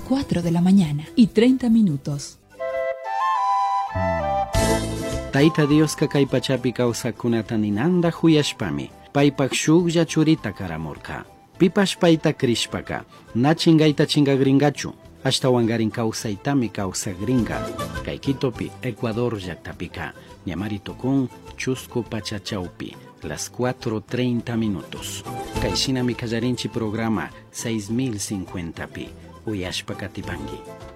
4 de la mañana y 30 minutos. Taita Dios kay pachapi kawsakunata ninanda huyashpami paypak shuklla churita karamurka. Pipash payta krishpaka na chingayta chingagringachu hasta wangarin kawsaytami kawsagringa kay Quitopi Ecuador llaktapika ñamarituku'n Chusco Pachachaupi las 4:30 minutos. Kay shinami kallarinchi programa 6050pi uyashpa katipangi.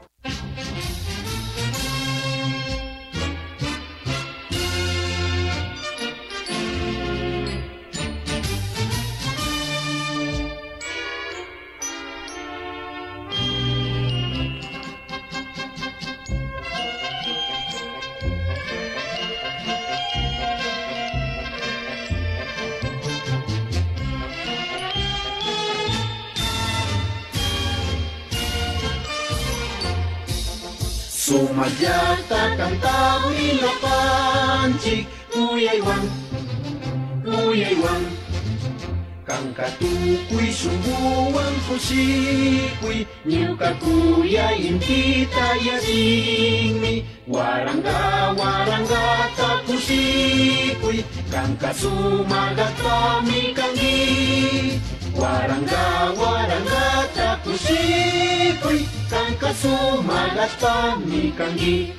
Sumayata kantawin na panchik Uyaywan, uyaywan Kang katukuy sumbuang kusikuy Nyuka kuya intita yasingmi Warangga, warangga takusikuy Kang kasumagat kami kanggi Warangga, warangga takusikuy Kang kasumagat kami kanggi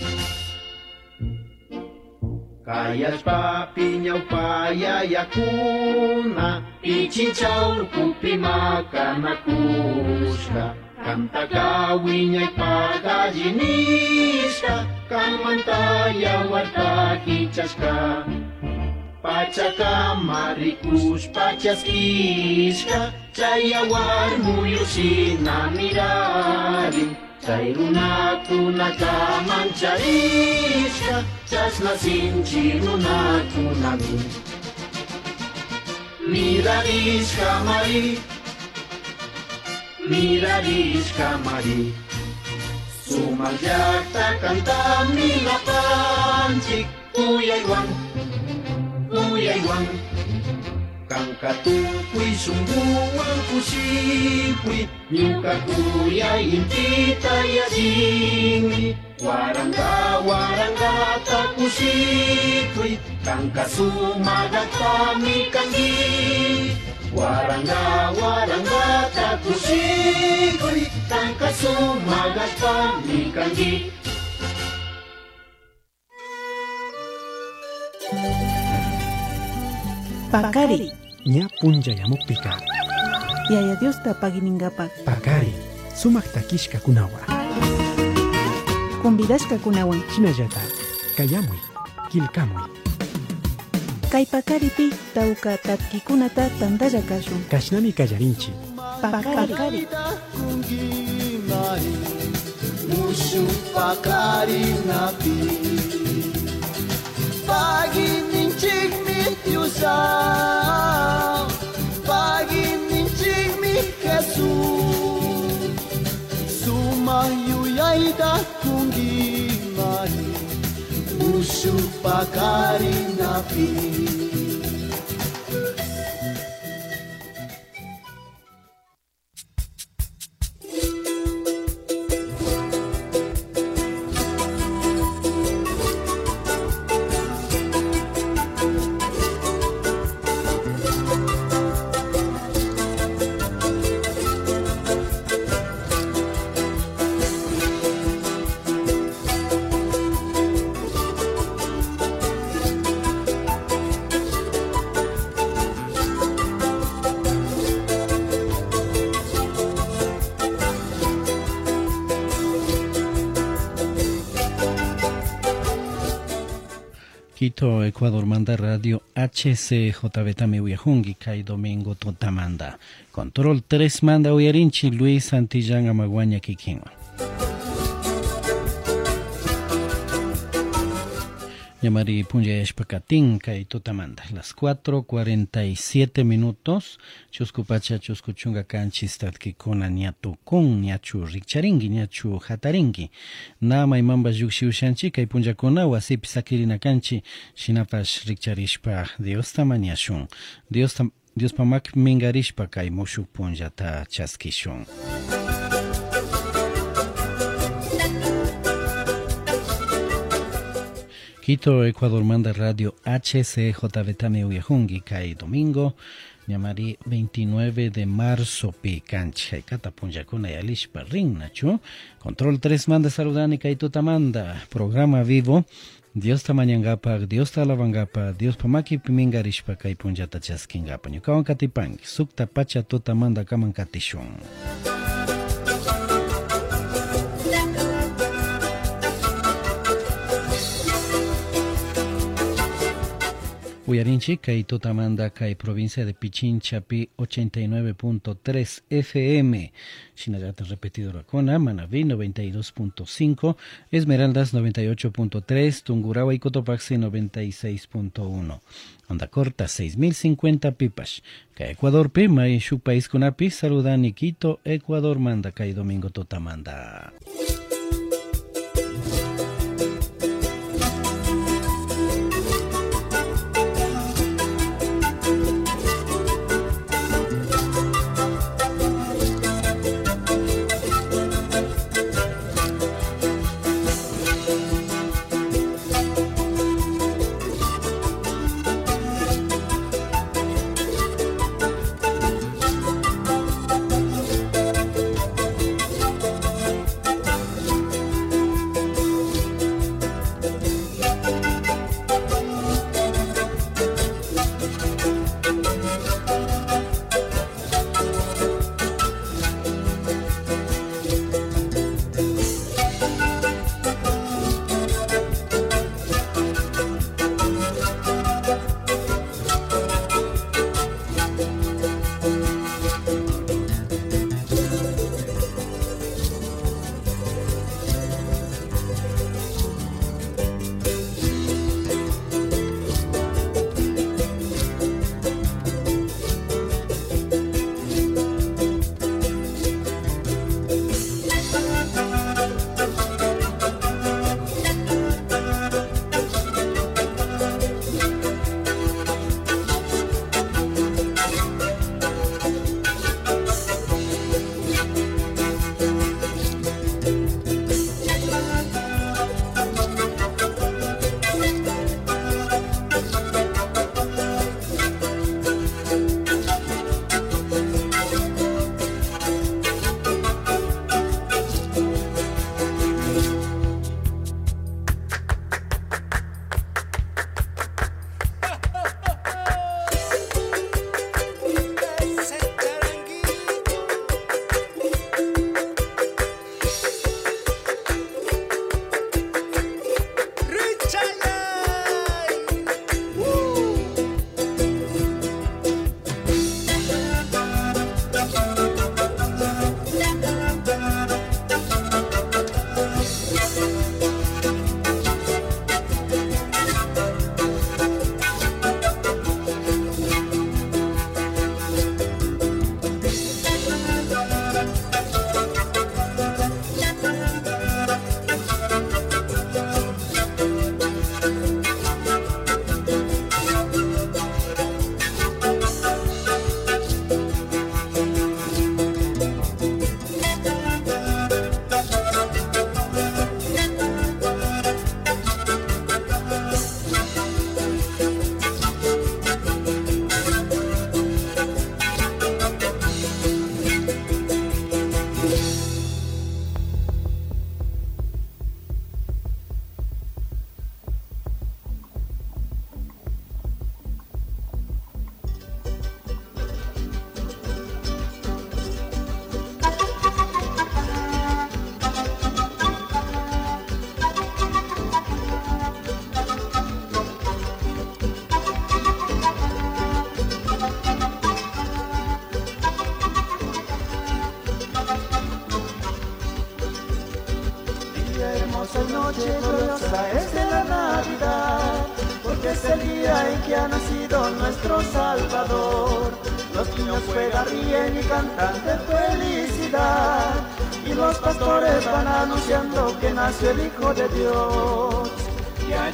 Kayas pa pinyaw payayakuna Ichinchaw kupi makanakuska Kanta kawinyay pagajiniska Kang mantaya warta hichaska Pachaka marikus pachaskiska Chayawar muyusin na mirarin Sayrunatu nakamanchariska Chasna sinchirunatu nagun Mirariska mari Mirariska mari Sumagyakta kantami na panchik Uyaywan Uyaywan Kang katukuy sumbuang kusikuy Nyuka kuya intita yasingmi Warangga, warangga takusikuy Kang kasumagat kami kanggi Warangga, warangga takusikuy Kang kasumagat kami kanggi Pakari Nya punjayamukpika Yaya Diosta paginingapak Pakari sumak takishka kunawa Convidashka kunawan Hinallata kayamuy kilkamuy Kay pakaripi tawka tatkikunata tantalla kashun Kashnami kallarinchi Pakari Mushu pakari napi Pagininchikmi Yusa Pagininchikmi Jesus Sumayuyaida kungimahi Mushu pakari napi Quito, Ecuador, manda radio HCJB tame uyahungi kay domingo tutamanda. Control 3 manda uyarinchi Luis Santillán Amaguaña Kikinwa. Yamari punja espakatin kay tutamanda. Las 4:47 minutos. Chuskupacha chuskuchunga kanchis tatkikuna ñatu kun ñachu rikcharingi ñachu hataringi. Nama imamba yuksi ushanchi kay punjakuna wasipi sakirina kanchi shinapash rikcharishpa Dios tamañashun. Dios pamak mingarishpa kay mushuk punjata chaskishun. Quito, Ecuador manda radio HCJB Tame Uyahungi, Kai domingo, Ñamari 29 de marzo, Picancha, y Catapunyacuna y Alishpa Ring, Nacho. Control 3 manda saludani, Kaituta manda, programa vivo. Dios tamañangapak, Dios talavangapak, Dios pamaki pimingarishpa kay punjata chaskingapa. Ñukawan katipanki, sukta pacha tuta manda kaman katishun. Uyarinchi, kay tutamanda kay provincia de Pichinchapi 89.3 FM, Shinagata repetidora Cona, Manaví 92.5, Esmeraldas 98.3, Tungurahua y Cotopaxi 96.1. Onda corta 6050 pipas. Kay Ecuador pi, may shu país kunapi, saludani Quito, Ecuador manda kay domingo tutamanda. noche gloriosa es de la Navidad, porque es el día en que ha nacido nuestro Salvador. Los niños juegan, ríen y cantan de felicidad, y los pastores van anunciando que nació el Hijo de Dios. Ya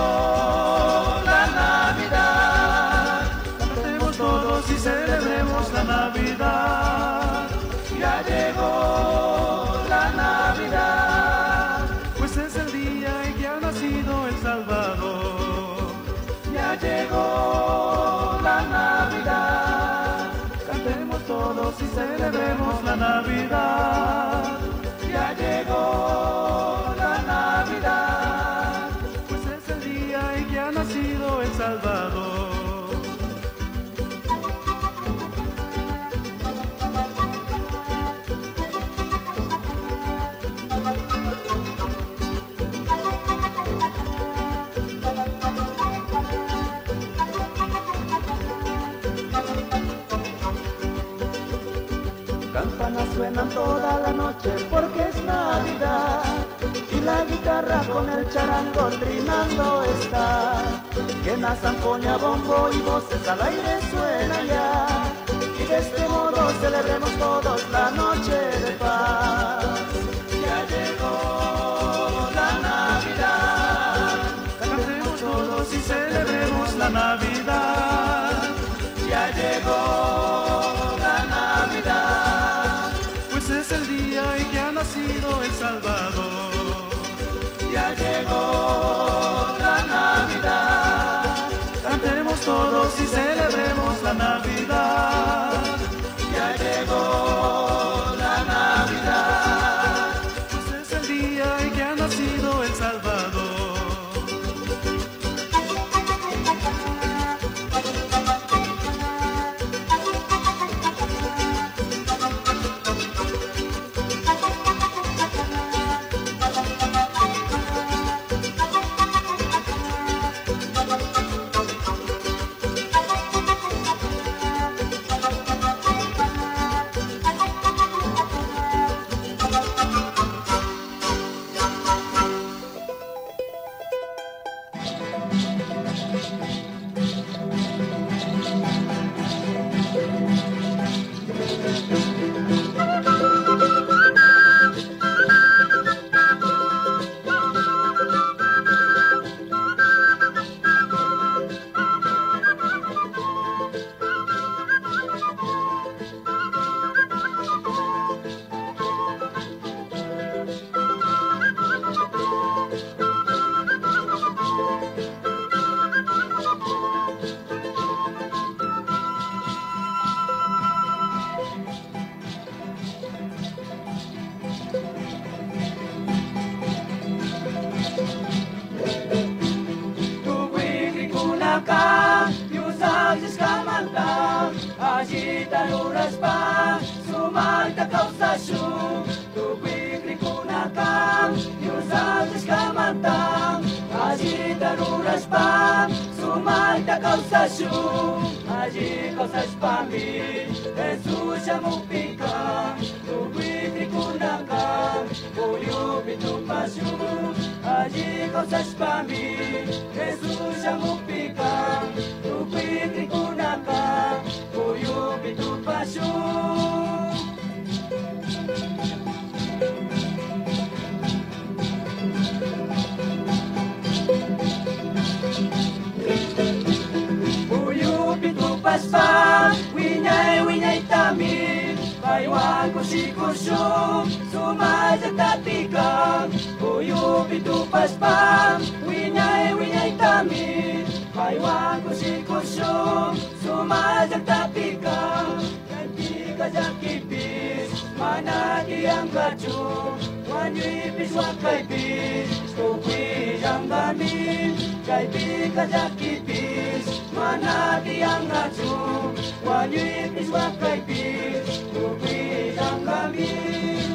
llegó la Navidad, cantemos todos y celebremos la Navidad. Ya llegó la Navidad, pues es el día en que ha nacido el Salvador. y celebremos la Navidad. Ya llegó la Navidad, pues es el día en que ha nacido el Salvador. Campanas suenan toda la noche porque es Navidad y la guitarra con el charango trinando está. Que la zampoña, bombo y voces al aire suena ya, y de este modo celebremos todos la noche de paz. Ya llegó la Navidad, cantemos todos y celebremos la Navidad. Ya llegó la Navidad, pues es el día en que ha nacido el Salvador. Ya llegó la Navidad, cantemos todos y celebremos la Navidad. Ya llegó la Navidad, pues es el día en que ha nacido el Salvador. Allí cosas pa' mí, Jesús ya mupica, tu wiki kunaka, uyupi tu pasyu. Allí cosas pa' mí, Jesús ya mupica, tu wiki kunaka, uyupi tu pasyu. Paspa, winyay tami, baywan kushikushu, sumaya tatikang, uyupi tu paspa, winyay tami, baywan kushikushu, sumaya tatikang, kantika jakipis, manaki ang gachu, wanyipis wakaipis, tupi ang gamin, kaipika jakipis, manati ang gachu, wanyipis wakaipis, tupi ang gamin.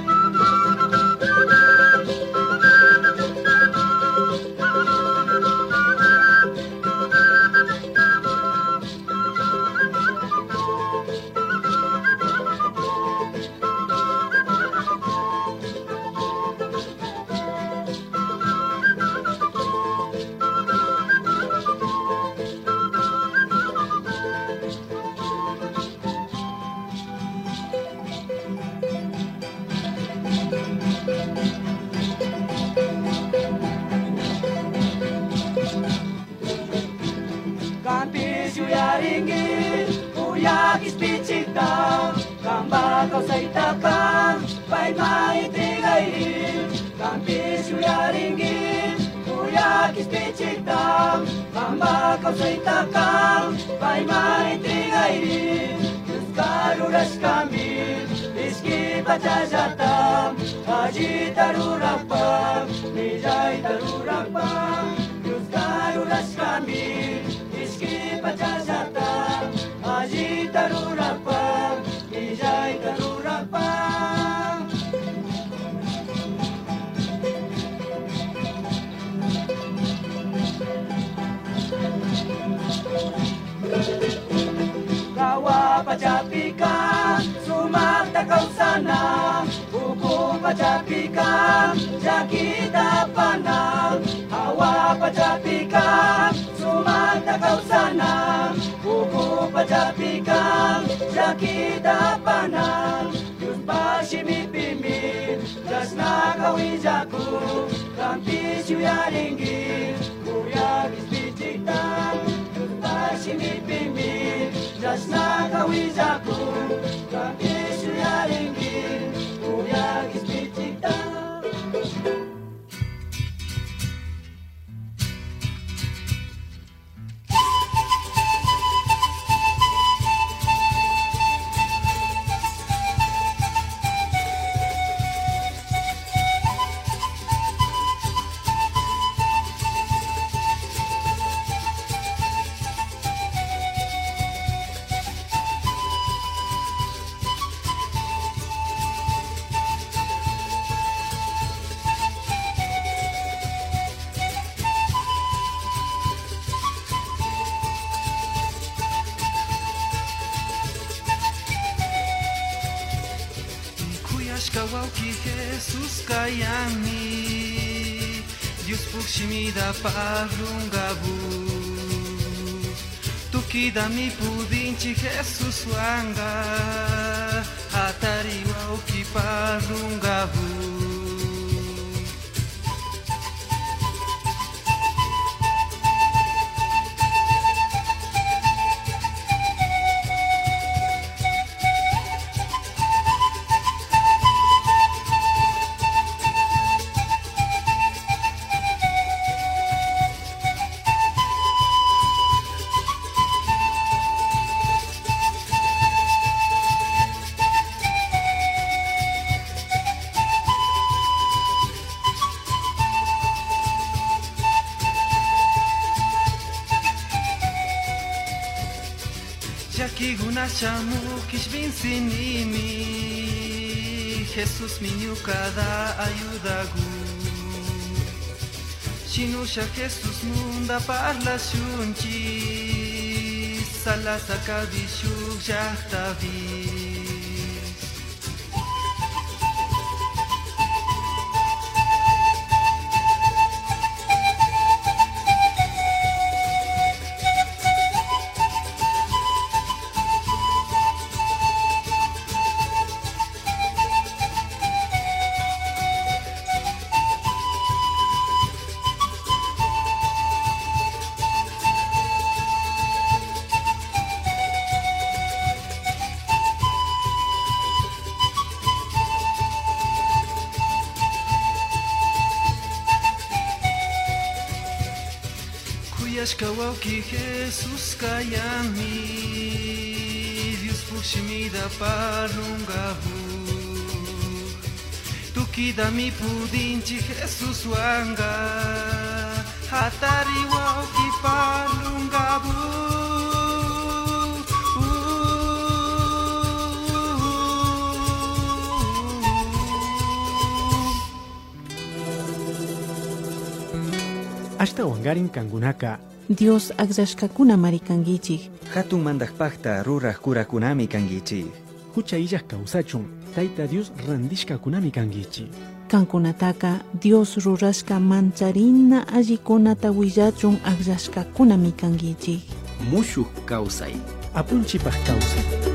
Uyakis pichita, kambakaw sa itakang, pa'y maitigay. Kampis uyaringgit, uyakis pichita, kambakaw sa itakang, pa'y maitigay. Diyos kaluras kami, pachayata, allí tarurapa, millay tarurapa, yuzkaru rashkami, ishki pachayata, allí tarurapa, millay tarurapa. Kawa pachapika, sumakta kausana, buku pachapika, jakita pana. Kawa pachapika, sumakta kausana, buku pachapika, jakita pana. Yusbashi mi pimi, jasna kawijaku, kampishu yaringi, kuyagis pichitan. Yusbashi mi pimi, jasna kawijaku, kampishu yaringi, kuyagis pichitan. Kawauki Jesus kayami, Dios pukshimida parungabu. Tukida mi pudinchi Jesus wanga, atari wauki parungabu. Chamu kishbin sinimi, Jesus minyu cada ayudagu. Shinusha Jesus munda parla shunchi, sala sakabishu jahtavi. Kawauki Jesus kayami, Dios pushimida parungabu. Tukida mi pudinchi Jesus wanga, hatari wauki parungabu. Hasta wangarin kangunaka, Dios agzashkakuna marikangichik. Hatun mandakpakta ruraq kurakunami kangichik. hucha illas causachun, taita Dios randishka kunami kangichi. Kankunataka Dios rurashka mancharina allikunata willachun aqllashkakuna kangichik. Mushuk kawsay. Apunchipaj kawsay.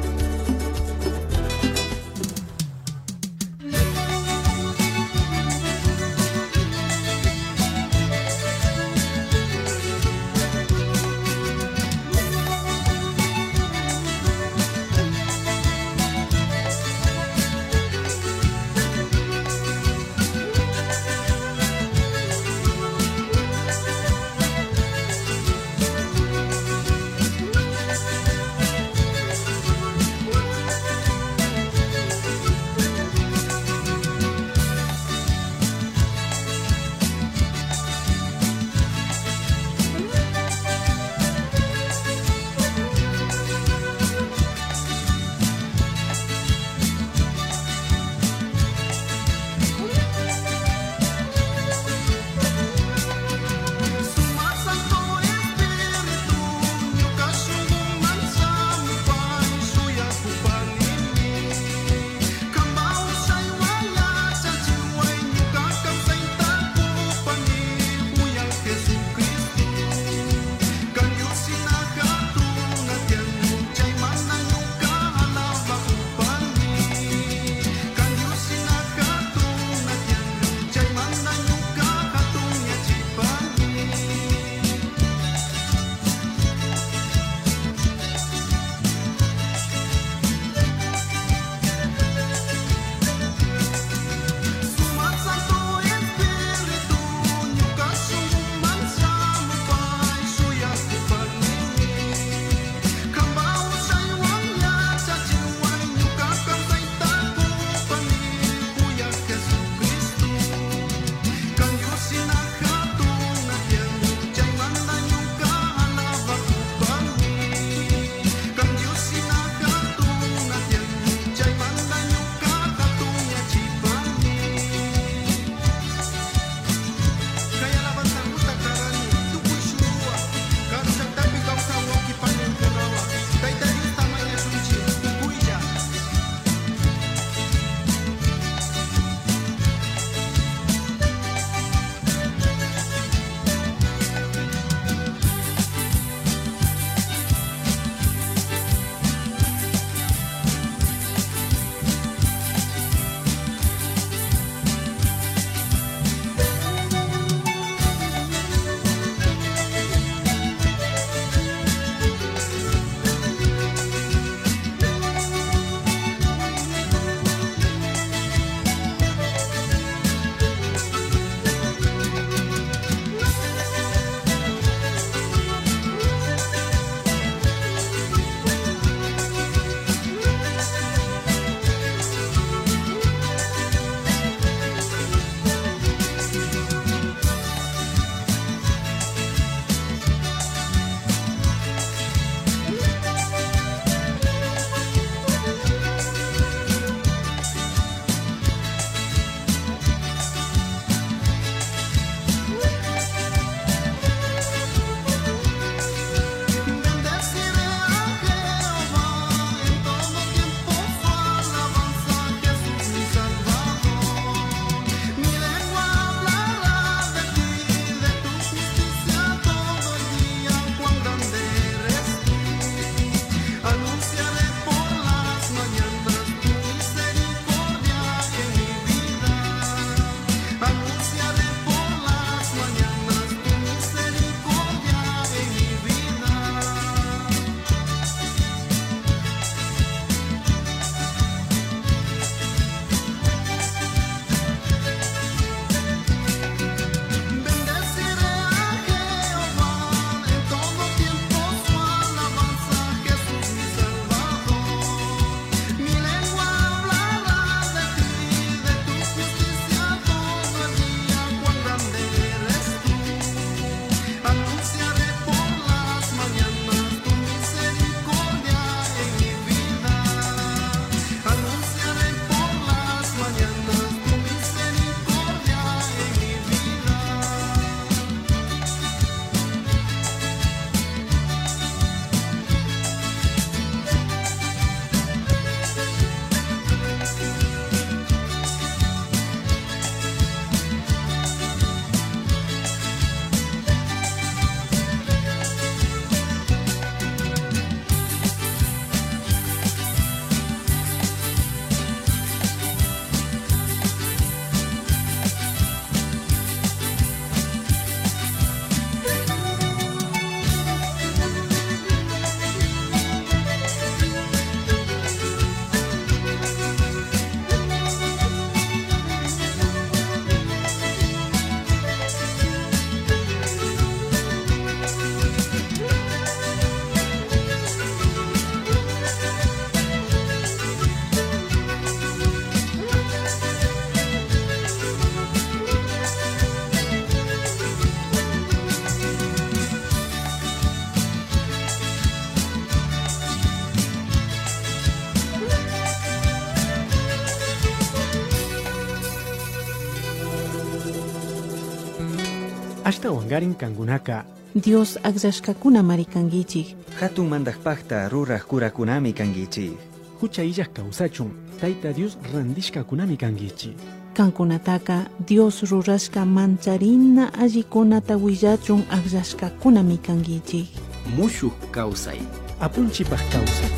hasta wangarin kangunaka. Dios agzashkakuna marikangichik. Hatun mandajpaqta ruraq kurakunami kangichik. Hucha illak kausachun, Tayta Dios randishkakunami kangichik. Kankunataka Dios rurashka mancharina allikunata willachun agzashkakunami kangichik. Mushuk kawsay. Apunchipaq kawsay.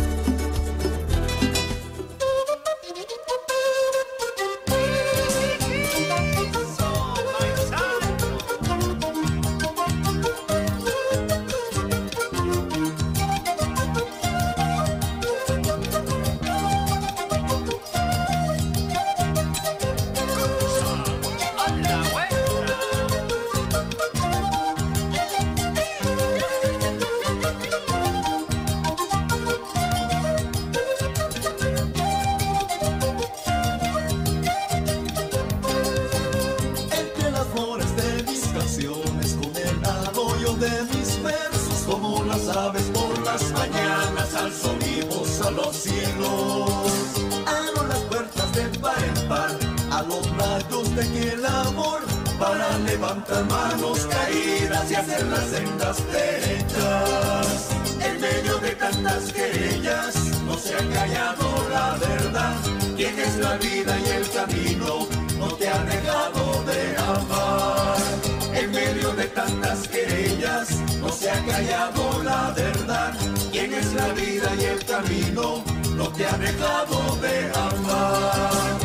Levantar manos caídas y hacer las sendas derechas. En medio de tantas querellas no se ha callado la verdad. Quién es la vida y el camino no te ha dejado de amar. En medio de tantas querellas no se ha callado la verdad. Quién es la vida y el camino no te ha dejado de amar.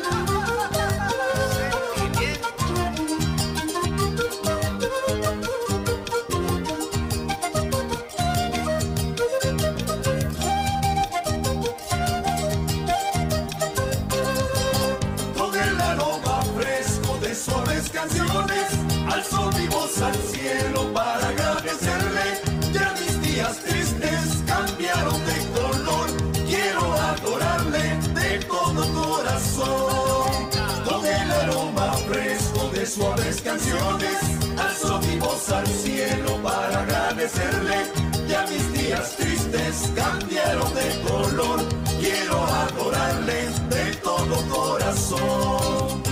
Al sol mi voz al cielo para agradecerle. Ya mis días tristes cambiaron de color. Quiero adorarle de todo corazón. Con el aroma fresco de suaves canciones, alzo mi voz al cielo para agradecerle. Ya mis días tristes cambiaron de color. Quiero adorarle de todo corazón.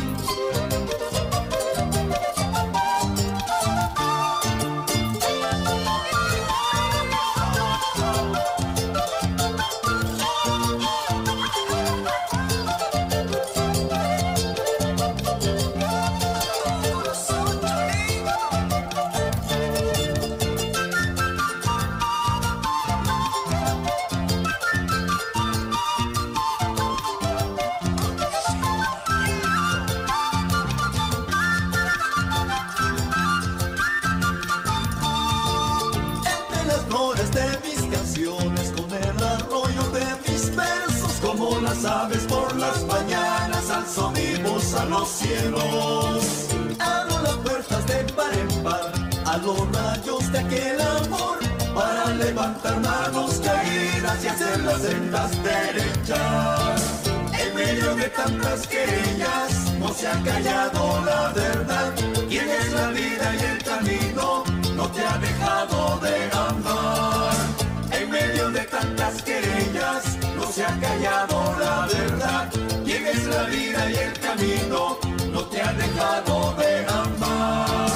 Aves por las mañanas alzo mi voz a los cielos. Abro las puertas de par en par a los rayos de aquel amor para levantar manos caídas y hacer las sendas derechas. En medio de tantas querellas no se ha callado la verdad. ¿Quién es la vida y el camino? No te ha dejado de amar. En medio de tantas querellas no se ha callado la verdad. ¿Quién es la vida y el camino? No te ha dejado de amar.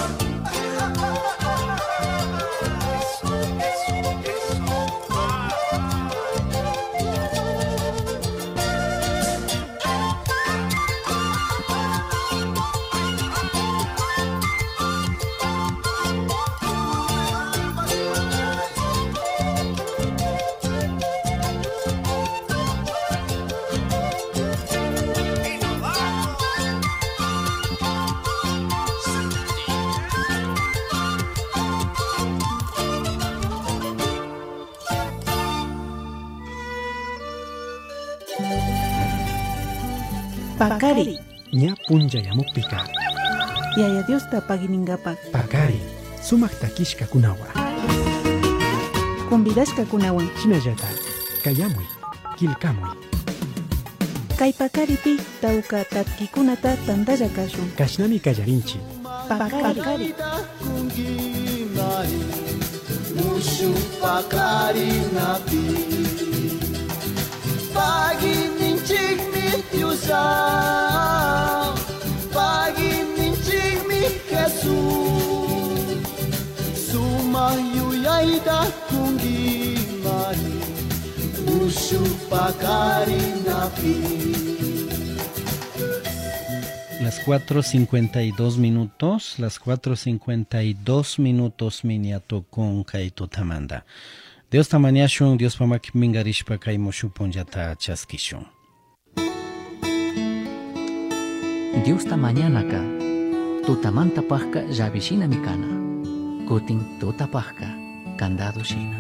Pakari. Ña punchayamukpika. Yaya Dios tapaginingapak. Pakari. Sumaq takishkakunawa. Convidashkakunawan. Hinallata. Kayamuy. Kilkamuy. Kay pakaripi tawka tatkikunata tantalla kashun. Kashnami kallarinchi. Pakari. Mushu pakari napi. Pagi minchik mi tiusa. Pagi minchik mi Jesus. taita kungimari Mushu pakarinapi. Las 4:52 minutos, las 4:52 minutos miniato con Kaito Tamanda. Dios tamaniashun, Dios pamak mingarishpa kay mushupon yata chaskishun. Dios ta mañana ka, tutamanta pahka yabishina mikana, kutin tuta pahka, candado shina.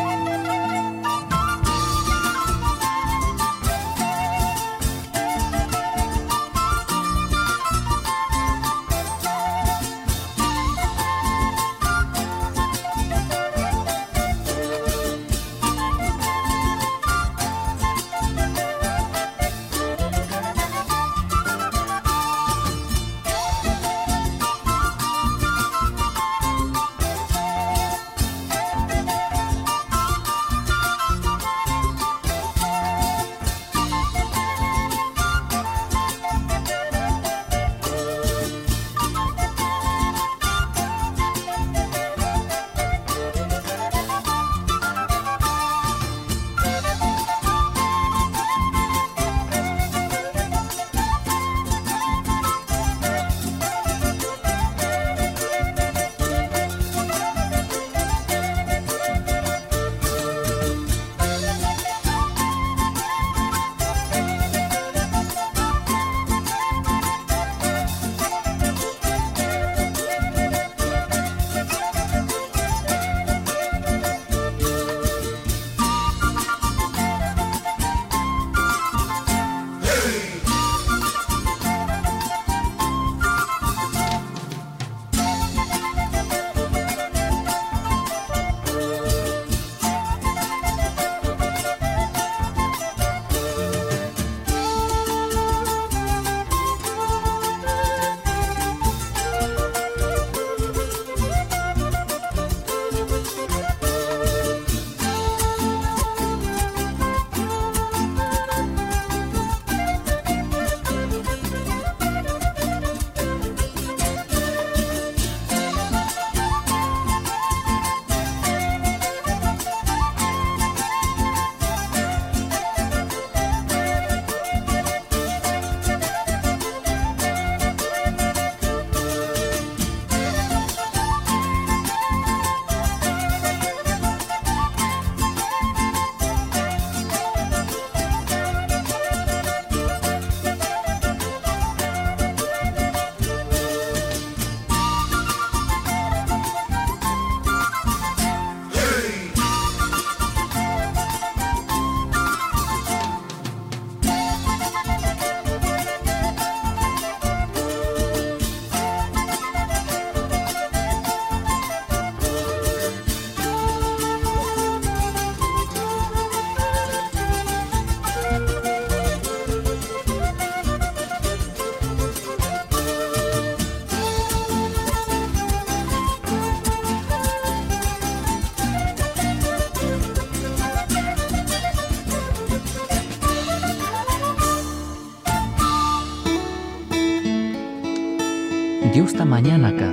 Dios ta mañana ka,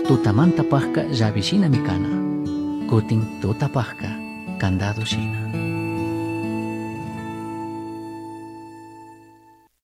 tutamanta pahka yabishina mikana, kutin tuta pahka, candado shina.